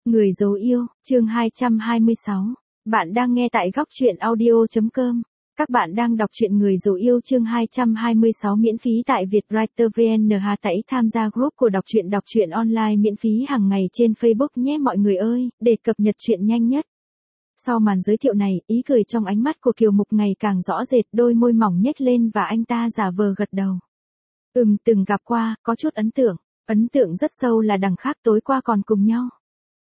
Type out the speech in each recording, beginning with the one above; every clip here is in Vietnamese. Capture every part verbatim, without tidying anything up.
Người dấu yêu, chương hai trăm hai mươi sáu. Bạn đang nghe tại góc truyện audio chấm com. Các bạn đang đọc truyện Người dấu yêu chương hai trăm hai mươi sáu miễn phí tại Vietwriter vê en. Hà tẩy tham gia group của đọc truyện đọc truyện online miễn phí hàng ngày trên Facebook nhé mọi người ơi, để cập nhật truyện nhanh nhất. Sau màn giới thiệu này, ý cười trong ánh mắt của Kiều Mục ngày càng rõ rệt, đôi môi mỏng nhếch lên và anh ta giả vờ gật đầu. Ừm, từng gặp qua, có chút ấn tượng. Ấn tượng rất sâu là đằng khác tối qua còn cùng nhau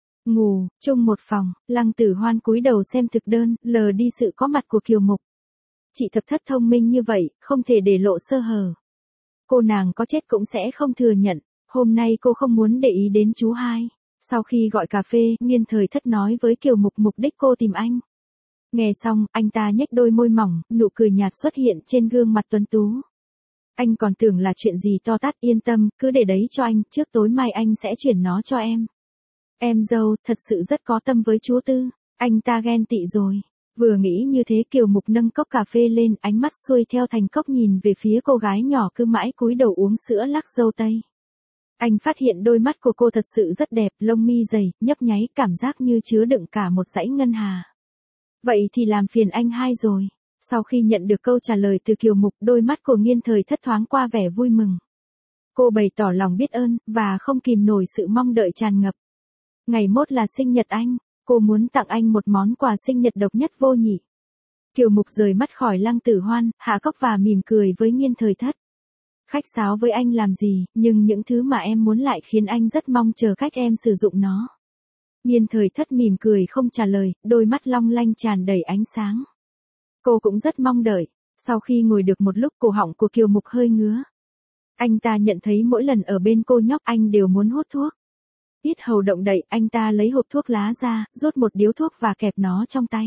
ngủ chung một phòng. Lăng Tử Hoan cúi đầu xem thực đơn, lờ đi sự có mặt của Kiều Mục. Chị thập thất thông minh như vậy, không thể để lộ sơ hở. Cô nàng có chết cũng sẽ không thừa nhận. Hôm nay cô không muốn để ý đến chú hai. Sau khi gọi cà phê, Nghiên Thời Thất nói với Kiều Mục mục đích cô tìm anh. Nghe xong, anh ta nhếch đôi môi mỏng, nụ cười nhạt xuất hiện trên gương mặt tuấn tú. Anh còn tưởng là chuyện gì to tát, yên tâm, cứ để đấy cho anh, trước tối mai anh sẽ chuyển nó cho em. Em dâu, thật sự rất có tâm với chú Tư. Anh ta ghen tị rồi. Vừa nghĩ như thế Kiều Mục nâng cốc cà phê lên, ánh mắt xuôi theo thành cốc nhìn về phía cô gái nhỏ cứ mãi cúi đầu uống sữa lắc dâu tây. Anh phát hiện đôi mắt của cô thật sự rất đẹp, lông mi dày, nhấp nháy, cảm giác như chứa đựng cả một dãy ngân hà. Vậy thì làm phiền anh hai rồi. Sau khi nhận được câu trả lời từ Kiều Mục, đôi mắt của Nghiên Thời Thất thoáng qua vẻ vui mừng. Cô bày tỏ lòng biết ơn, và không kìm nổi sự mong đợi tràn ngập. Ngày mốt là sinh nhật anh, cô muốn tặng anh một món quà sinh nhật độc nhất vô nhị. Kiều Mục rời mắt khỏi Lăng Tử Hoan, hạ cốc và mỉm cười với Nghiên Thời Thất. Khách sáo với anh làm gì, nhưng những thứ mà em muốn lại khiến anh rất mong chờ cách em sử dụng nó. Nghiên Thời Thất mỉm cười không trả lời, đôi mắt long lanh tràn đầy ánh sáng. Cô cũng rất mong đợi. Sau khi ngồi được một lúc, cổ họng của Kiều Mục hơi ngứa. Anh ta nhận thấy mỗi lần ở bên cô nhóc anh đều muốn hút thuốc. Yết hầu động đậy, anh ta lấy hộp thuốc lá ra, rút một điếu thuốc và kẹp nó trong tay.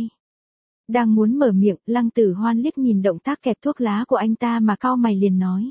Đang muốn mở miệng, Lăng Tử Hoan liếc nhìn động tác kẹp thuốc lá của anh ta mà cau mày liền nói.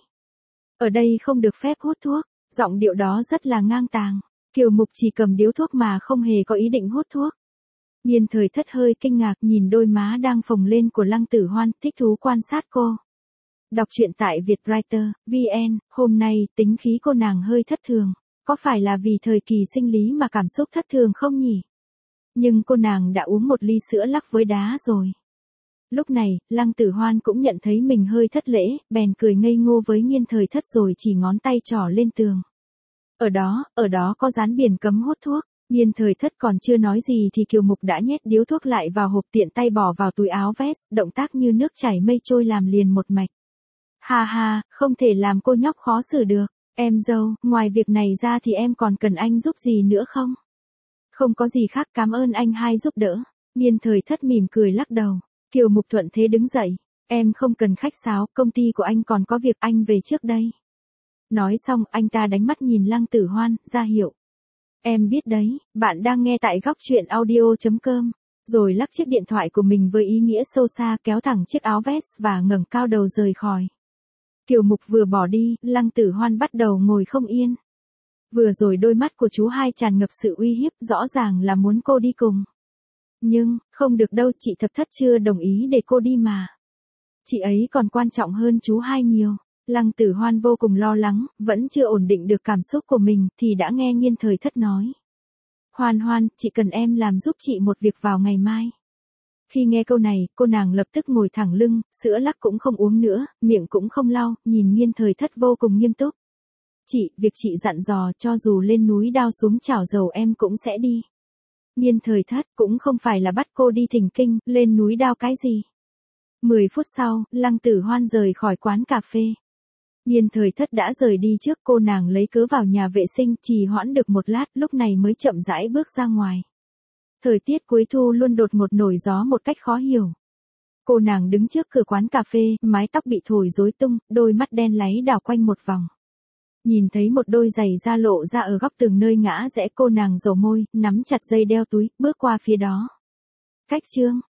Ở đây không được phép hút thuốc. Giọng điệu đó rất là ngang tàng. Kiều Mục chỉ cầm điếu thuốc mà không hề có ý định hút thuốc. Nghiên Thời Thất hơi kinh ngạc nhìn đôi má đang phồng lên của Lăng Tử Hoan, thích thú quan sát cô. Đọc truyện tại Vietwriter vê en. Hôm nay, tính khí cô nàng hơi thất thường. Có phải là vì thời kỳ sinh lý mà cảm xúc thất thường không nhỉ? Nhưng cô nàng đã uống một ly sữa lắc với đá rồi. Lúc này, Lăng Tử Hoan cũng nhận thấy mình hơi thất lễ, bèn cười ngây ngô với Nghiên Thời Thất rồi chỉ ngón tay trỏ lên tường. Ở đó, ở đó có dán biển cấm hút thuốc. Nghiên Thời Thất còn chưa nói gì thì Kiều Mục đã nhét điếu thuốc lại vào hộp, tiện tay bỏ vào túi áo vest, động tác như nước chảy mây trôi làm liền một mạch. Ha ha, không thể làm cô nhóc khó xử được. Em dâu, ngoài việc này ra thì em còn cần anh giúp gì nữa không? Không có gì khác, cảm ơn anh hai giúp đỡ. Nghiên Thời Thất mỉm cười lắc đầu. Kiều Mục thuận thế đứng dậy. Em không cần khách sáo, công ty của anh còn có việc, anh về trước đây. Nói xong, anh ta đánh mắt nhìn Lăng Tử Hoan, ra hiệu. Em biết đấy, bạn đang nghe tại góc truyện audio chấm com. Rồi lắc chiếc điện thoại của mình với ý nghĩa sâu xa, kéo thẳng chiếc áo vest và ngẩng cao đầu rời khỏi. Kiều Mục vừa bỏ đi, Lăng Tử Hoan bắt đầu ngồi không yên. Vừa rồi đôi mắt của chú hai tràn ngập sự uy hiếp, rõ ràng là muốn cô đi cùng. Nhưng, không được đâu, chị thập thất chưa đồng ý để cô đi mà. Chị ấy còn quan trọng hơn chú hai nhiều. Lăng Tử Hoan vô cùng lo lắng, vẫn chưa ổn định được cảm xúc của mình, thì đã nghe Nghiên Thời Thất nói. Hoan Hoan, chị cần em làm giúp chị một việc vào ngày mai. Khi nghe câu này, cô nàng lập tức ngồi thẳng lưng, sữa lắc cũng không uống nữa, miệng cũng không lau, nhìn Nghiên Thời Thất vô cùng nghiêm túc. Chị, việc chị dặn dò, cho dù lên núi đao xuống chảo dầu em cũng sẽ đi. Nghiên Thời Thất cũng không phải là bắt cô đi thỉnh kinh, lên núi đao cái gì. Mười phút sau, Lăng Tử Hoan rời khỏi quán cà phê. Nghiên Thời Thất đã rời đi trước, cô nàng lấy cớ vào nhà vệ sinh, trì hoãn được một lát, lúc này mới chậm rãi bước ra ngoài. Thời tiết cuối thu luôn đột ngột nổi gió một cách khó hiểu. Cô nàng đứng trước cửa quán cà phê, mái tóc bị thổi rối tung, đôi mắt đen láy đảo quanh một vòng. Nhìn thấy một đôi giày da lộ ra ở góc tường nơi ngã rẽ, cô nàng dầu môi, nắm chặt dây đeo túi, bước qua phía đó. Cách chương,